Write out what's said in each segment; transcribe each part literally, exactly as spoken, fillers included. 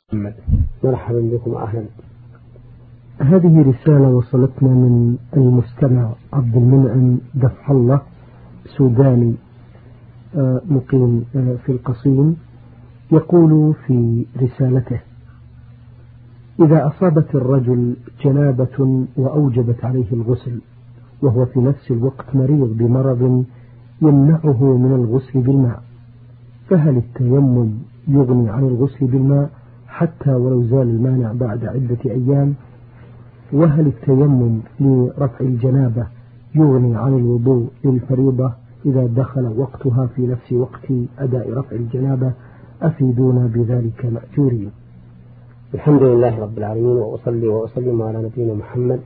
مرحبا بكم أهلا. هذه رسالة وصلتنا من المستمع عبد المنعم دفع الله، سوداني مقيم في القصيم. يقول في رسالته: إذا أصابت الرجل جنابة وأوجبت عليه الغسل وهو في نفس الوقت مريض بمرض يمنعه من الغسل بالماء، فهل التيمم يغني عن الغسل بالماء حتى ولو زال المانع بعد عدة أيام؟ وهل التيمم لرفع الجنابة يغني عن الوضوء للفريضة إذا دخل وقتها في نفس وقت أداء رفع الجنابة؟ أفيدونا بذلك مأجورين. الحمد لله رب العالمين، وأصلي وأسلم على نبينا محمد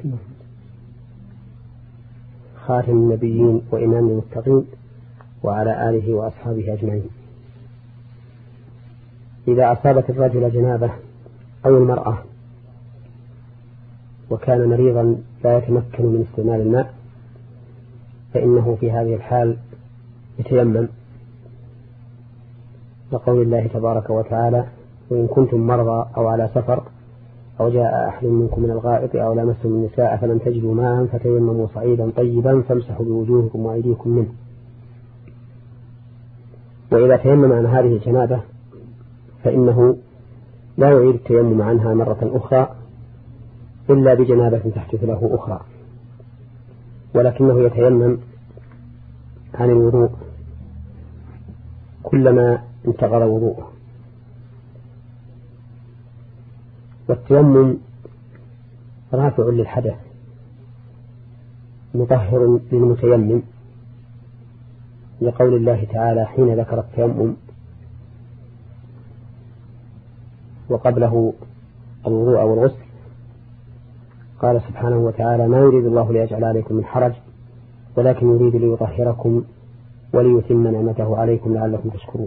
خاتم النبيين وإمام المتقين وعلى آله وأصحابه أجمعين. إذا أصابت الرجل جنابة أو المرأة وكان مريضا لا يتمكن من استعمال الماء، فإنه في هذه الحال يتيمم، لقول الله تبارك وتعالى: وإن كنتم مرضى أو على سفر أو جاء أحد منكم من الغائط أو لمستم النساء فلم تجدوا ماء فتيمموا صعيدا طيبا فامسحوا بوجوهكم وأيديكم منه. وإذا تيمم عن هذه الجنابة فإنه لا يعيد التيمم عنها مرة أخرى إلا بجنابة تحدث له أخرى، ولكنه يتيمم عن الوضوء كلما انتقض وضوءه. والتيمم رافع للحدث مطهر للمتيمم، لقول الله تعالى حين ذكر التيمم وقبله الوضوء والغسل قال سبحانه وتعالى: ما يريد الله ليجعل عليكم من حرج ولكن يريد ليطهركم وليتم نعمته عليكم لعلكم تشكرون.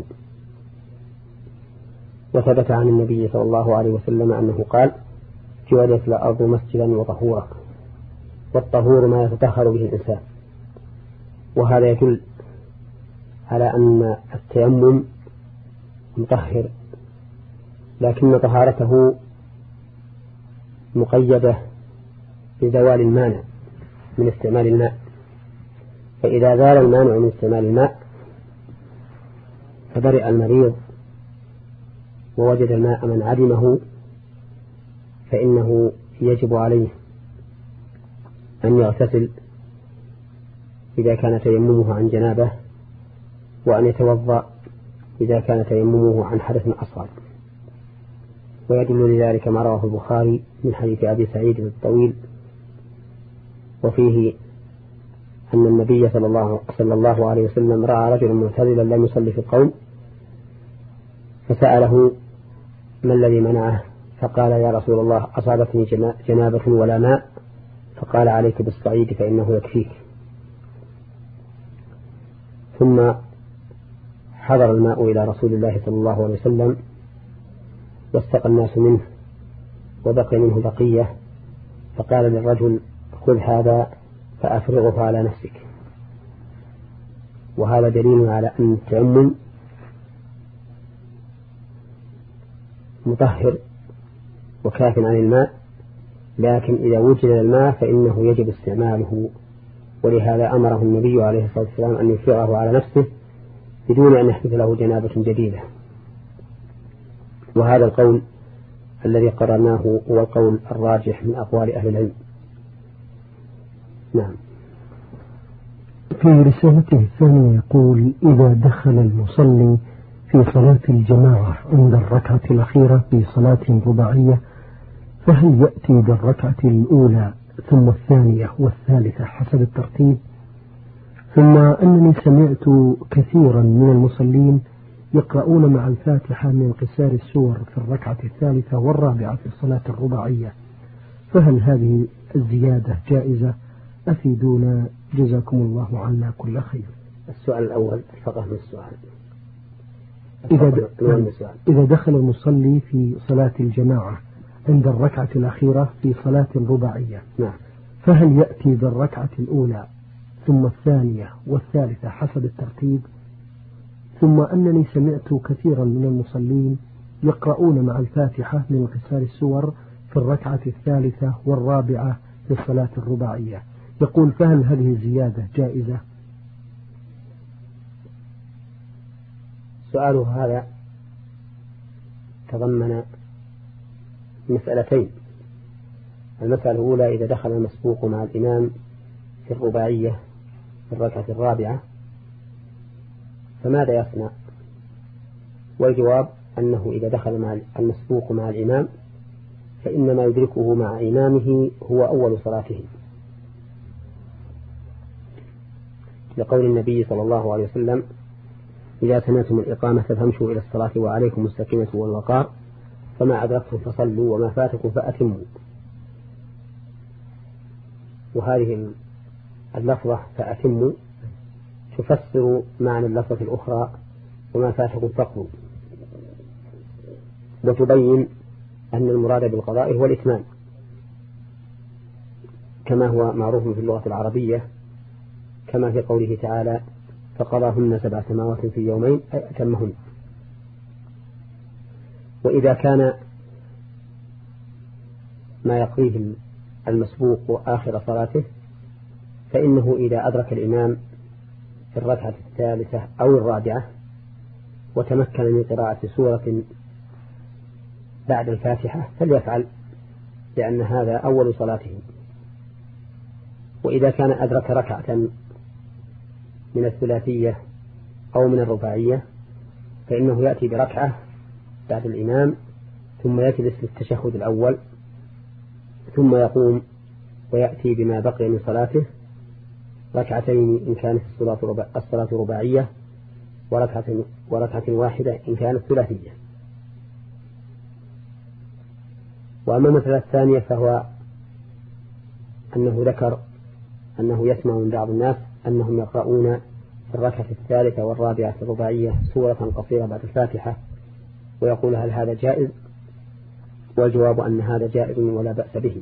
وثبت عن النبي صلى الله عليه وسلم أنه قال: جعلت الأرض مسجدا وطهورا، والطهور ما يتطهر به الإنسان. وهذا يدل على أن التيمم مطهر، لكن طهارته مقيدة بزوال المانع من استعمال الماء، فإذا زال المانع من استعمال الماء فبرئ المريض ووجد الماء من عدمه، فإنه يجب عليه أن يغتسل إذا كان تيممه عن جنابه، وأن يتوضأ إذا كان تيممه عن حدث أصغر. ويدل لذلك ما رواه البخاري من حديث أبي سعيد الطويل، وفيه أن النبي صلى الله, صلى الله عليه وسلم رأى رجلا معتزلا لم يصلي في القوم فسأله: ما الذي منعه؟ فقال: يا رسول الله، أصابتني جنابة ولا ماء. فقال: عليك بالصعيد فإنه يكفيك. ثم حضر الماء إلى رسول الله صلى الله عليه وسلم واستقى الناس منه وبقي منه بقية، فقال للرجل: خذ هذا فأفرغه على نفسك. وهذا دليل على أن التيمم مطهر وكاف عن الماء، لكن إذا وجد الماء فإنه يجب استعماله، ولهذا أمره النبي عليه الصلاة والسلام أن يفرغه على نفسه بدون أن يحدث له جنابة جديدة. وهذا القول الذي قررناه هو القول الراجح من أقوال أهل العلم. نعم. في رسالته الثانية يقول: إذا دخل المصلي في صلاة الجماعة عند الركعة الأخيرة في صلاة رباعية، فهل يأتي بالركعة الأولى ثم الثانية والثالثة حسب الترتيب؟ ثم أنني سمعت كثيرا من المصلين يقرؤون مع الفاتحة من قصار السور في الركعة الثالثة والرابعة في الصلاة الرباعية، فهل هذه الزيادة جائزة؟ أفيدونا جزاكم الله عنا كل خير. السؤال الأول الفقه من السؤال. إذا, إذا دخل المصلي في صلاة الجماعة عند الركعة الأخيرة في صلاة رباعية، نعم، فهل يأتي بالركعة الأولى ثم الثانية والثالثة حسب الترتيب؟ ثم أنني سمعت كثيرا من المصلين يقرؤون مع الفاتحة من انقسام السور في الركعة الثالثة والرابعة للصلاة الرباعية. يقول فهل هذه الزيادة جائزة؟ سؤاله هذا تضمن مسألتين. المسألة الأولى إذا دخل المسبوق مع الإمام في الرباعية في الركعة الرابعة فماذا يصنع؟ والجواب أنه إذا دخل مع المسبوق مع الإمام فإنما يدركه مع إمامه هو أول صلاته، لقول النبي صلى الله عليه وسلم: إذا سمعتم الإقامة فامشوا إلى الصلاة وعليكم السكينة والوقار، فما أدركتم فصلوا وما فاتكم فأتموا. وهذه اللفظة فأتموا تفسر معنى اللفظة الأخرى وما فاتكم فقضوا، وتبين أن المراد بالقضاء هو الإتمام كما هو معروف في اللغة العربية، كما في قوله تعالى: فقضاهن سبع سماوات في يومين أي أتمهن. وإذا كان ما يقضيه المسبوق آخر صلاته فإنه إذا أدرك الإمام في الركعة الثالثة أو الرابعة وتمكن من قراءة سورة بعد الفاتحة فليفعل، لأن هذا أول صلاته. وإذا كان أدرك ركعة من الثلاثية أو من الرباعية فإنه يأتي بركعة بعد الإمام ثم يجلس للتشهد الأول ثم يقوم ويأتي بما بقي من صلاته ركعتين إن كانت الصلاة رباعية وركعة, وركعة واحدة إن كانت ثلاثية. وأما المسألة الثانية فهو أنه ذكر أنه يسمع من بعض الناس أنهم يقرؤون في الركعة الثالثة والرابعة الرباعية سورة قصيرة بعد الفاتحة، ويقول: هل هذا جائز؟ والجواب أن هذا جائز ولا بأس به،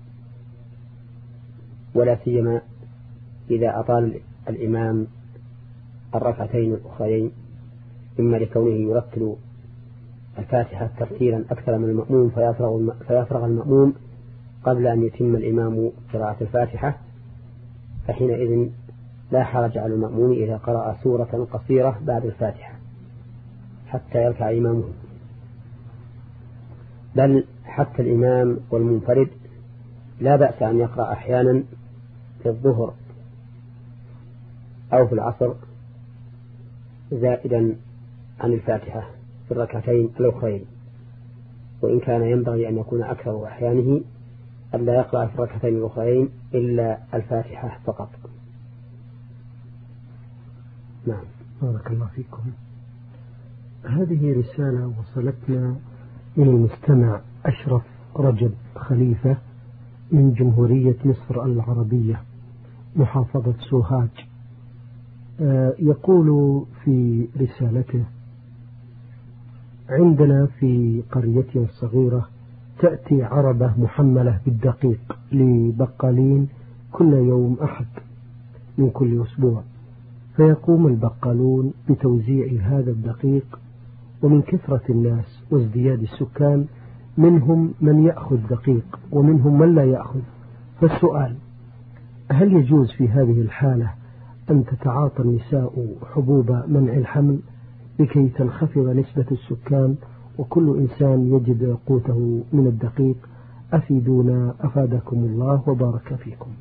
ولا سيما إذا أطال الإمام الركعتين الأخرين، إما لكونه يرتل الفاتحة ترتيلا أكثر من المأموم فيفرغ, فيفرغ المأموم قبل أن يتم الإمام قراءة الفاتحة، فحينئذ لا حرج على المأموم إذا قرأ سورة قصيرة بعد الفاتحة حتى يركع إمامه. بل حتى الإمام والمنفرد لا بأس أن يقرأ أحيانا في الظهر أو في العصر زائدا عن الفاتحة في الركعتين الأخرين، وإن كان ينبغي أن يكون أكثر أحيانه ألا يقرأ في الركعتين الأخرين إلا الفاتحة فقط. نعم. بارك الله فيكم. هذه رسالة وصلتنا من المستمع أشرف رجب خليفة من جمهورية مصر العربية محافظة سوهاج. يقول في رسالته: عندنا في قريتنا الصغيرة تأتي عربة محملة بالدقيق لبقالين كل يوم أحد من كل أسبوع، فيقوم البقالون بتوزيع هذا الدقيق، ومن كثرة الناس وازدياد السكان منهم من يأخذ دقيق ومنهم من لا يأخذ. فالسؤال: هل يجوز في هذه الحالة أن تتعاطى النساء حبوب منع الحمل لكي تنخفض نسبة السكان وكل إنسان يجد قوته من الدقيق؟ أفيدونا أفادكم الله وبارك فيكم.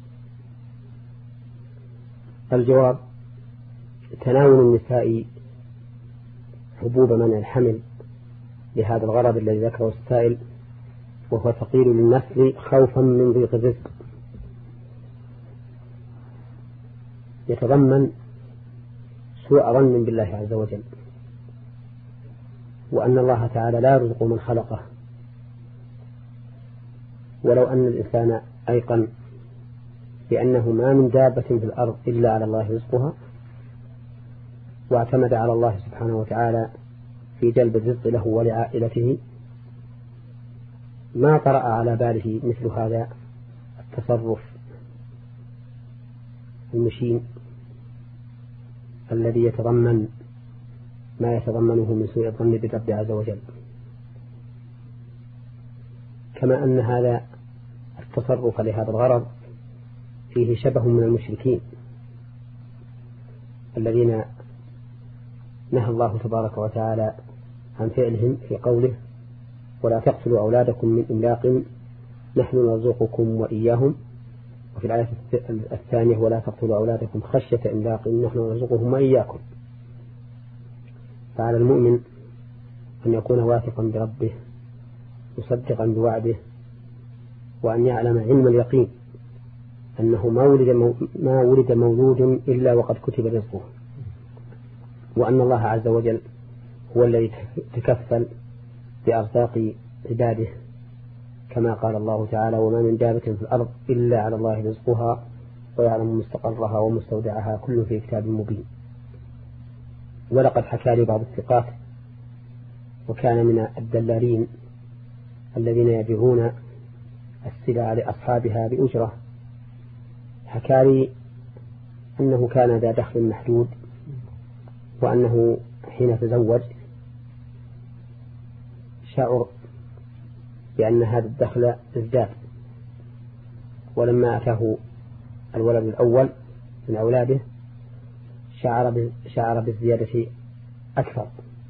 الجواب: تناول النساء حبوب منع الحمل لهذا الغرض الذي ذكره السائل وهو ثقيل للنسل خوفا من ضيق الرزق يتضمن سوء ظن بالله عز وجل، وأن الله تعالى لا يرزق من خلقه. ولو أن الإنسان أيقن بأنه ما من دابة في الأرض إلا على الله رزقها واعتمد على الله سبحانه وتعالى في جلب الرزق له ولعائلته ما طرأ على باله مثل هذا التصرف المشين الذي يتضمن ما يتضمنه من سوء الظن بالرب عز وجل. كما أن هذا التصرف لهذا الغرض فيه شبه من المشركين الذين نهى الله تبارك وتعالى عن فعلهم في قوله ولا تقتلوا أولادكم من إملاق نحن نرزقكم وإياهم، وفي الآية الثانية ولا تقتلوا أولادكم خشية إملاق نحن نرزقهم وإياكم. فعلى المؤمن أن يكون واثقا بربه مصدقا بوعده، وأن يعلم علم اليقين أنه ما ولد, مو ما ولد مولود إلا وقد كتب رزقه، وأن الله عز وجل هو الذي تكفل بأرزاق عباده، كما قال الله تعالى وما من دابة في الأرض إلا على الله رزقها ويعلم مستقرها ومستودعها كل في كتاب مبين. ولقد حكى لي بعض الثقات وكان من الدلالين الذين يبيعون السلع لأصحابها بأجرة، حكى لي أنه كان ذا دخل محدود، وأنه حين تزوج شعر بأن هذا الدخل ازداد، ولما أتاه الولد الأول من أولاده شعر شعر بالزيادة أكثر،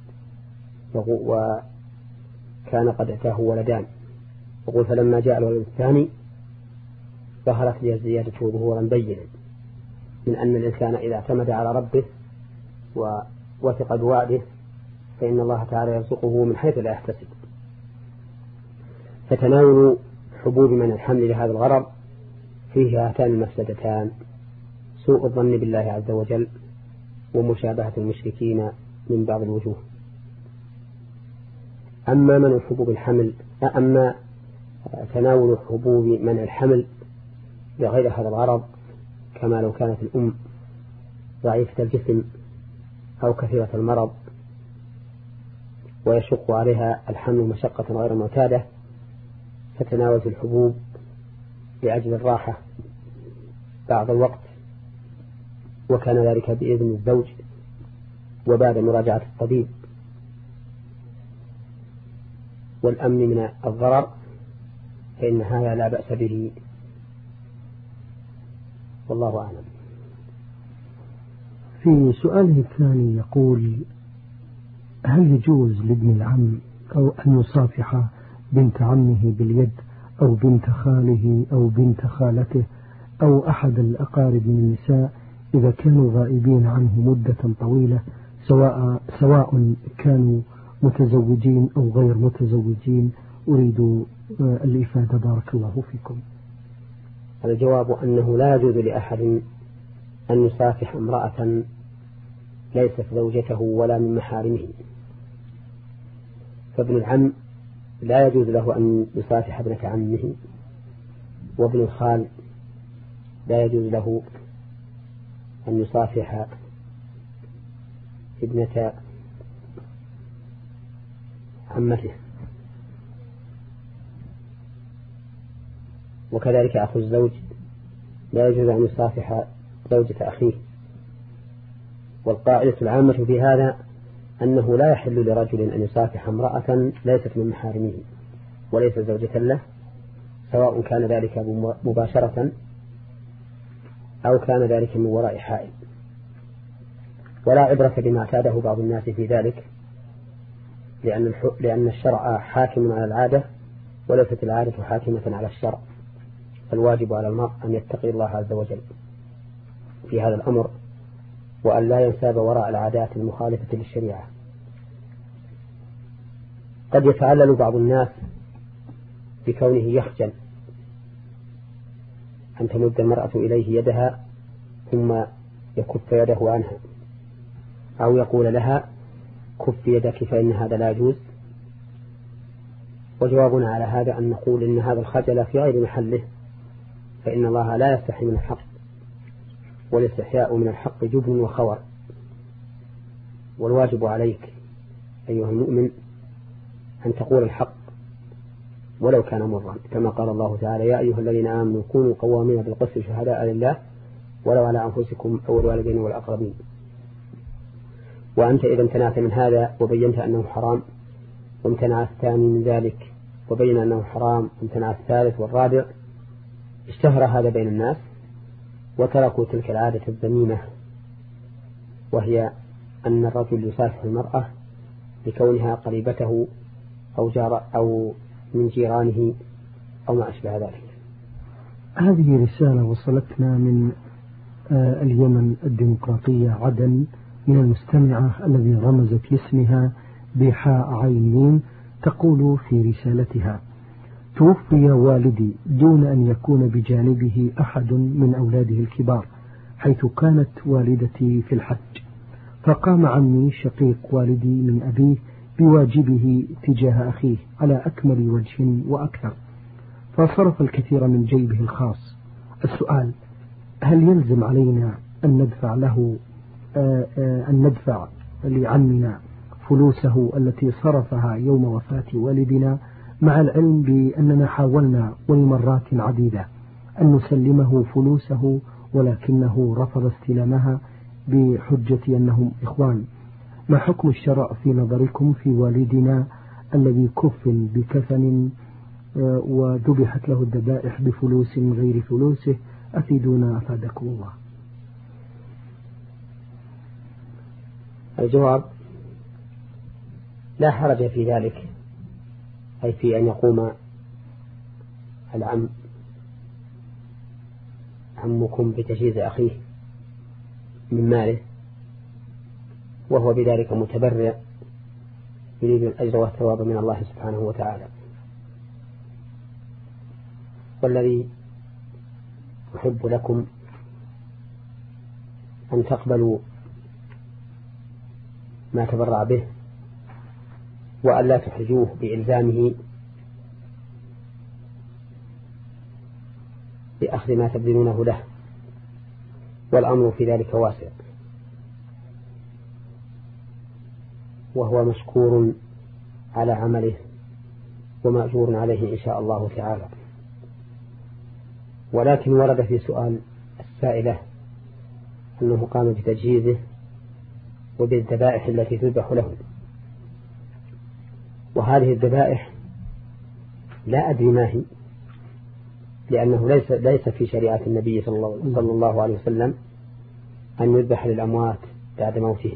وكان قد أتاه ولدان. وقل فلما جاء الولد الثاني ظهرت لي الزيادة ظهورا بينا من أن الإنسان إذا اعتمد على ربه ووثق بوعده فإن الله تعالى يرزقه من حيث لا يحتسب. فتناول حبوب من الحمل لهذا الغرض فيه هاتان المفسدتان: سوء الظن بالله عز وجل ومشابهة المشركين من بعض الوجوه. أما من حبوب الحمل أما تناول حبوب منع الحمل لغير هذا الغرض، كما لو كانت الأم ضعيفة الجسم أو كثيرة المرض ويشق عليها الحمل مشقة غير معتادة، فتناولت الحبوب لأجل الراحة بعض الوقت، وكان ذلك بإذن الزوج وبعد مراجعة الطبيب والأمن من الضرر، فإن هذا لا بأس به، والله أعلم. في سؤاله الثاني يقول: هل يجوز لابن العم أو أن يصافح بنت عمه باليد أو بنت خاله أو بنت خالته أو أحد الأقارب من النساء إذا كانوا غائبين عنه مدة طويلة، سواء سواء كانوا متزوجين أو غير متزوجين؟ أريد الإفادة بارك الله فيكم. الجواب أنه لا يجوز لأحد أن يصافح امرأة ليست زوجته ولا من محارمه، فابن العم لا يجوز له أن يصافح ابنة عمه، وابن الخال لا يجوز له أن يصافح ابنة عمته، وكذلك أخو الزوج لا يجوز أن يصافح زوجة أخيه. والقاعدة العامة في هذا أنه لا يحل لرجل أن يصافح امرأة ليست من محارمه وليست زوجة له، سواء كان ذلك مباشرة أو كان ذلك من وراء حائل. ولا عبرة بما اعتاده بعض الناس في ذلك، لأن لأن الشرع حاكم على العادة وليست العادة حاكمة على الشرع، فالواجب على المرء أن يتقي الله عز وجل في هذا الأمر، وأن لا ينساب وراء العادات المخالفة للشريعة. قد يتعلل بعض الناس بكونه يخجل أن تمد المرأة إليه يدها ثم يكف يده عنها، أو يقول لها كف يدك فإن هذا لا يجوز. وجوابنا على هذا أن نقول إن هذا الخجل في غير محله، فإن الله لا يستحي من الحق، والاستحياء من الحق جبن وخور. والواجب عليك أيها المؤمن أن تقول الحق ولو كان مرا، كما قال الله تعالى: يا أيها الذين آمنوا كونوا قوامين بالقسط شهداء لله ولو على أنفسكم أو الوالدين والأقربين. وأنت إذا امتنعت من هذا وبينت أنه حرام وامتنع الثاني من ذلك وبين أنه حرام امتنع الثالث والرابع، اشتهر هذا بين الناس وتركوا تلك العادة الذميمة، وهي أن الرجل يسافح المرأة لكونها قريبته أو جار أو من جيرانه أو ما أشبه ذلك. هذه رسالة وصلتنا من اليمن الديمقراطية عدن من المستمعة الذي رمزت لاسمها بحاء عينين، تقول في رسالتها: توفي والدي دون أن يكون بجانبه أحد من أولاده الكبار، حيث كانت والدتي في الحج، فقام عمي شقيق والدي من أبيه بواجبه تجاه أخيه على أكمل وجه وأكثر، فصرف الكثير من جيبه الخاص. السؤال: هل يلزم علينا أن ندفع له آآ آآ أن ندفع لعمنا فلوسه التي صرفها يوم وفاة والدنا، مع العلم بأننا حاولنا ولمرات عديدة أن نسلمه فلوسه ولكنه رفض استلامها بحجة أنهم إخوان؟ ما حكم الشرع في نظركم في والدنا الذي كفن بكفن وذبحت له الذبائح بفلوس من غير فلوسه؟ أفيدونا أفادكم الله. الجواب: لا حرج في ذلك، أي في أن يقوم العم عمكم بتجهيز أخيه من ماله وهو بذلك متبرع يريد الأجر والثواب من الله سبحانه وتعالى. والذي أحب لكم أن تقبلوا ما تبرع به، وأن لا تحرجوه بإلزامه بأخذ ما تبذلونه له، والأمر في ذلك واسع، وهو مشكور على عمله ومأجور عليه إن شاء الله تعالى. ولكن ورد في سؤال السائلة أنه قام بتجهيزه وبالذبائح التي تذبح له، وهذه الذبائح لا أدري ما هي، لأنه ليس ليس في شريعة النبي صلى الله عليه وسلم أن يذبح للأموات بعد موتهم،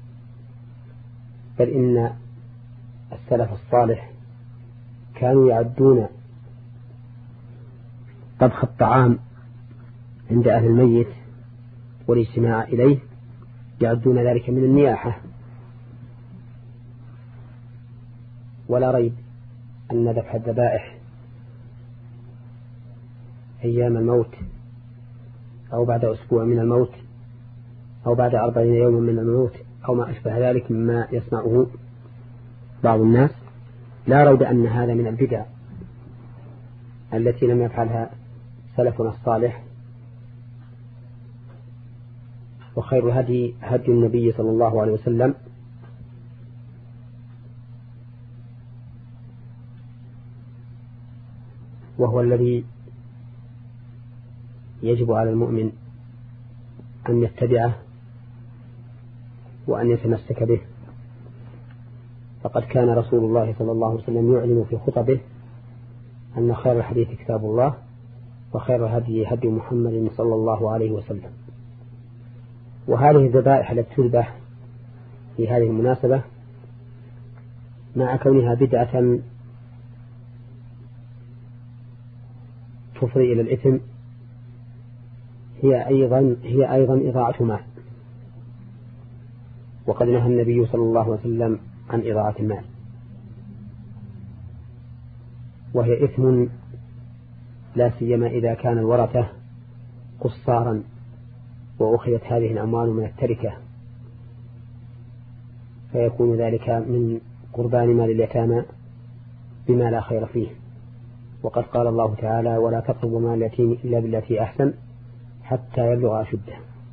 بل إن السلف الصالح كانوا يعدون طبخ الطعام عند أهل الميت والاجتماع إليه، يعدون ذلك من النياحة. ولا ريب أن ذبح الذبائح أيام الموت أو بعد أسبوع من الموت أو بعد أربعين يوما من الموت أو ما أشبه ذلك مما يصنعه بعض الناس، لا ريب أن هذا من البدع التي لم يفعلها سلفنا الصالح. وخير الهدي هدي النبي صلى الله عليه وسلم، وهو الذي يجب على المؤمن أن يتبعه وأن يتمسك به. فقد كان رسول الله صلى الله عليه وسلم يعلن في خطبه أن خير الحديث كتاب الله وخير الهدي هدي محمد صلى الله عليه وسلم. وهذه الذبائح التي تذبح في هذه المناسبة مع كونها بدعة تفضي إلى الإثم هي أيضا هي أيضا إضاعة مال، وقد نهى النبي صلى الله عليه وسلم عن إضاعة المال، وهي إثم لا سيما إذا كان الورثة قصارا وأخذت هذه الأموال من التركة، فيكون ذلك من قربان مال اليتامى بما لا خير فيه. وقد قال الله تعالى: ولا تقربوا مال اليتيم إلا بالتي أحسن حتى يبلغ أشده.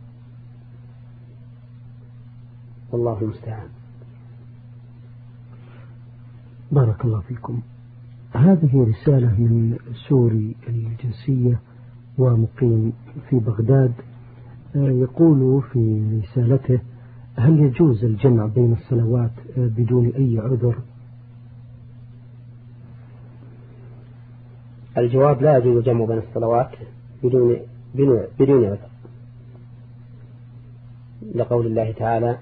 والله المستعان. بارك الله فيكم. هذه رسالة من سوري الجنسية ومقيم في بغداد، يقول في رسالته: هل يجوز الجمع بين الصلوات بدون أي عذر؟ الجواب: لا يجوز الجمع بين الصلوات بدون بدون عذر، لقول الله تعالى: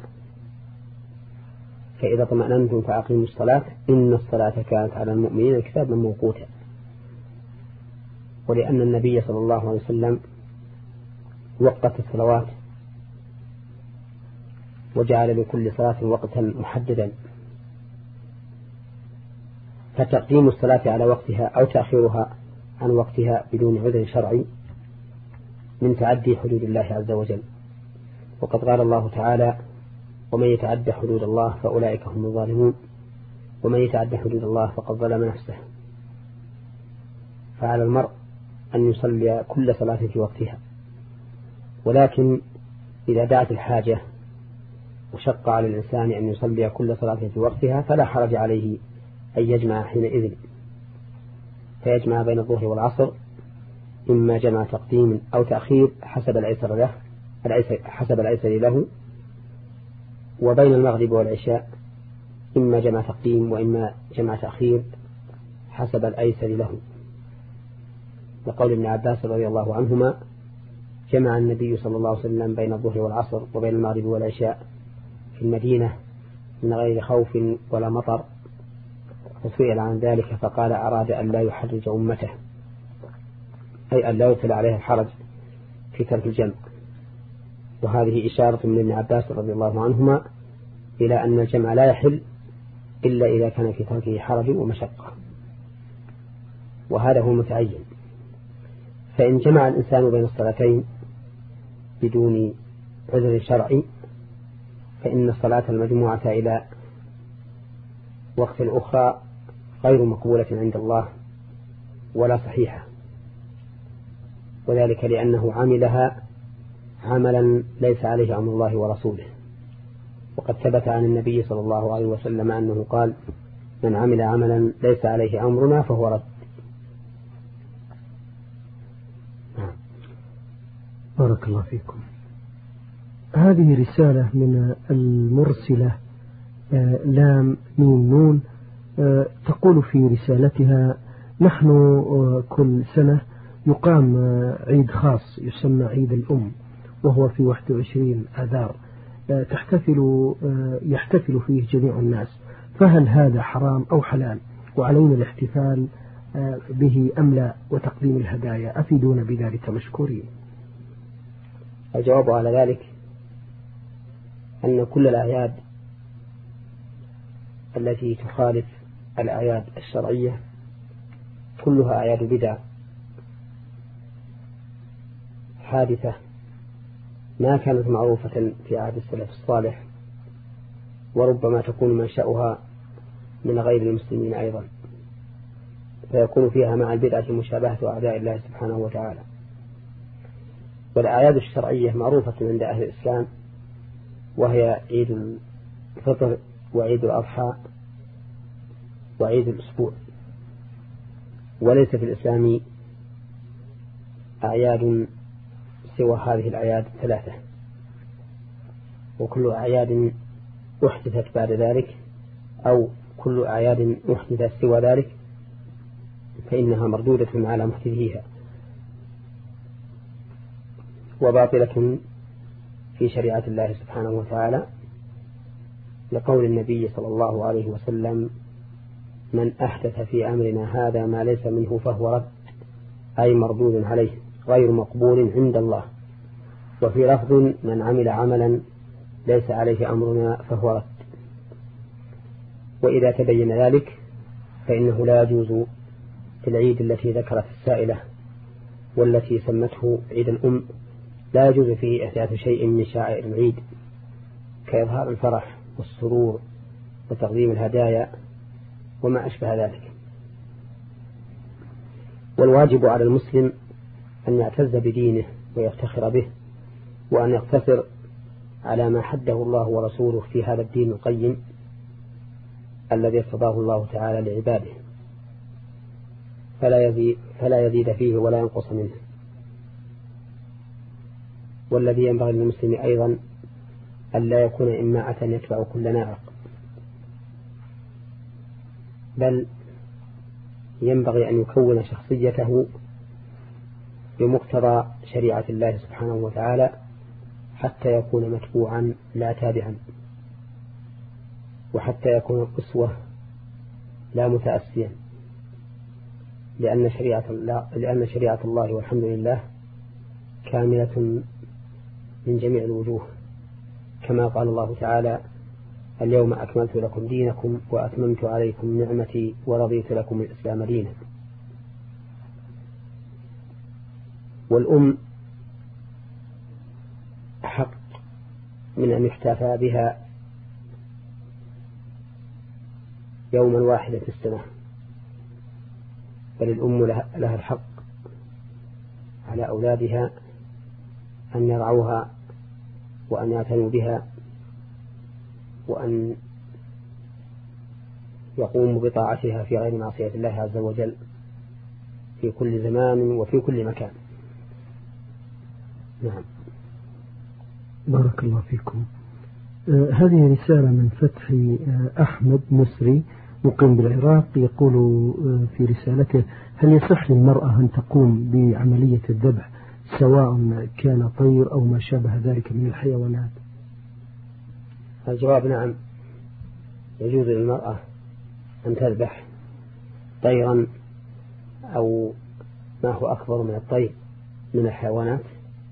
فإذا طمأننتم فأقيموا الصلاة إن الصلاة كانت على المؤمنين كتابا موقوتا. ولأن النبي صلى الله عليه وسلم وقت الصلوات وجعل لكل صلاة وقتا محددا، فتقديم الصلاة على وقتها أو تأخيرها عن وقتها بدون عذر شرعي من تعدي حدود الله عز وجل. وقد قال الله تعالى: ومن يتعد حدود الله فأولئك هم الظالمون، ومن يتعد حدود الله فقد ظلم نفسه. فعلى المرء أن يصلي كل صلاة في وقتها، ولكن إذا دعت الحاجة وشق على الإنسان أن يصلي كل صلاة في وقتها فلا حرج عليه أن يجمع حينئذ، فيجمع بين الظهر والعصر، إما جمع تقديم أو تأخير حسب الأيسر له حسب الأيسر له، وبين المغرب والعشاء إما جمع تقديم وإما جمع تأخير حسب الأيسر له، لقول ابن عباس رضي الله عنهما: جمع النبي صلى الله عليه وسلم بين الظهر والعصر وبين المغرب والعشاء في المدينة من غير خوف ولا مطر، فسئل عن ذلك فقال: أراد أن لا يحرج أمته، أي أن لا يبتلى عليها الحرج في ترك الجمع. وهذه إشارة من ابن عباس رضي الله عنهما إلى أن الجمع لا يحل إلا إذا كان في تركه حرج ومشقة، وهذا هو متعين. فإن جمع الإنسان بين الصلاتين بدون عذر شرعي فإن الصلاة المجموعة إلى وقت أخرى غير مقبولة عند الله ولا صحيحة، وذلك لأنه عملها عملا ليس عليه أمر الله ورسوله. وقد ثبت عن النبي صلى الله عليه وسلم أنه قال: من عمل عملا ليس عليه أمرنا فهو رد. بارك الله فيكم. هذه رسالة من المرسلة لام ميم نون، تقول في رسالتها: نحن كل سنة يقام عيد خاص يسمى عيد الأم، وهو في واحد وعشرين آذار، تحتفل يحتفل فيه جميع الناس، فهل هذا حرام أو حلال؟ وعلينا الاحتفال به أم لا؟ وتقديم الهدايا، أفيدونا بذلك مشكورين. الجواب على ذلك أن كل الأعياد التي تخالف الأعياد الشرعية كلها أعياد بدع حادثة ما كانت معروفة في عهد السلف الصالح، وربما تكون منشأها من غير المسلمين أيضا، فيكون فيها مع البدعة مشابهة أعداء الله سبحانه وتعالى. والأعياد الشرعية معروفة عند أهل الإسلام، وهي عيد الفطر وعيد الأضحى وعيد الأسبوع، وليس في الإسلام أعياد سوى هذه الأعياد الثلاثة، وكل أعياد أحدثت بعد ذلك أو كل أعياد أحدثت سوى ذلك فإنها مردودة على محدثيها وباطلة في شريعة الله سبحانه وتعالى، لقول النبي صلى الله عليه وسلم: من أحدث في أمرنا هذا ما ليس منه فهو رد، أي مردود عليه غير مقبول عند الله. وفي لفظ: من عمل عملا ليس عليه أمرنا فهو رد. وإذا تبين ذلك فإنه لا يجوز في العيد التي ذكرت السائلة والتي سمته عيد الأم، لا يجوز فيه إحداث شيء من شعائر العيد كإظهار الفرح والسرور وتقديم الهدايا وما أشبه ذلك. والواجب على المسلم أن يعتز بدينه ويفتخر به، وأن يقتصر على ما حده الله ورسوله في هذا الدين القيم الذي ارتضاه الله تعالى لعباده، فلا يزيد, فلا يزيد فيه ولا ينقص منه. والذي ينبغي للمسلم أيضا أن لا يكون إماعة يتبع كل ناعق، بل ينبغي أن يكون شخصيته بمقتضى شريعة الله سبحانه وتعالى حتى يكون متبوعا لا تابعا، وحتى يكون قسوة لا متأسيا، لأن شريعة الله, لأن شريعة الله والحمد لله كاملة من جميع الوجوه، كما قال الله تعالى: اليوم أكملت لكم دينكم وأتممت عليكم نعمتي ورضيت لكم الإسلام دينا. والأم حق من أن يحتفى بها يوما واحدا في السنة، بل الأم لها الحق على أولادها أن يرعوها وأن يعتنوا بها وأن يقوموا بطاعتها في غير معصية الله عز وجل في كل زمان وفي كل مكان. نعم. بارك الله فيكم. آه هذه رسالة من فتحي آه أحمد مصري مقيم بالعراق، يقول آه في رسالته: هل يصح للمرأة أن تقوم بعملية الذبح سواء كان طير أو ما شابه ذلك من الحيوانات؟ الجواب: نعم، يجوز للمرأة أن تذبح طيرا أو ما هو أكبر من الطير من الحيوانات،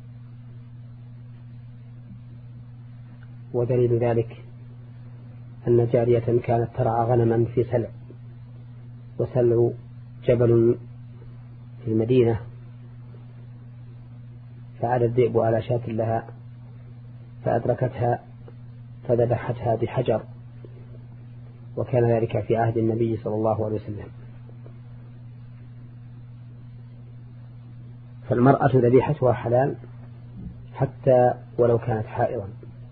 ودليل ذلك أن جارية كانت ترعى غنما في سلع، وسلع جبل في المدينة، فعاد الذئب على شاة لها فأدركتها فذبحتها بحجر، وكان ذلك في عهد النبي صلى الله عليه وسلم. فالمرأة ذبيحتها حلال حتى ولو كانت حائضا،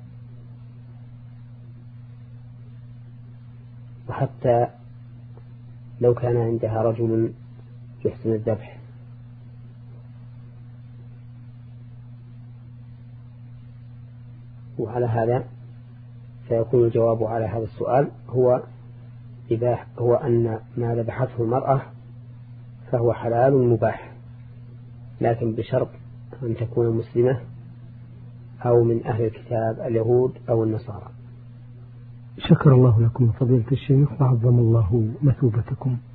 وحتى لو كان عندها رجل يحسن الذبح. وعلى هذا فيكون الجواب على هذا السؤال هو إباح، هو أن ما ذبحته المرأة فهو حلال مباح، لكن بشرط أن تكون مسلمة أو من أهل الكتاب اليهود أو النصارى. شكر الله لكم فضيلة الشيخ وعظم الله مثوبتكم.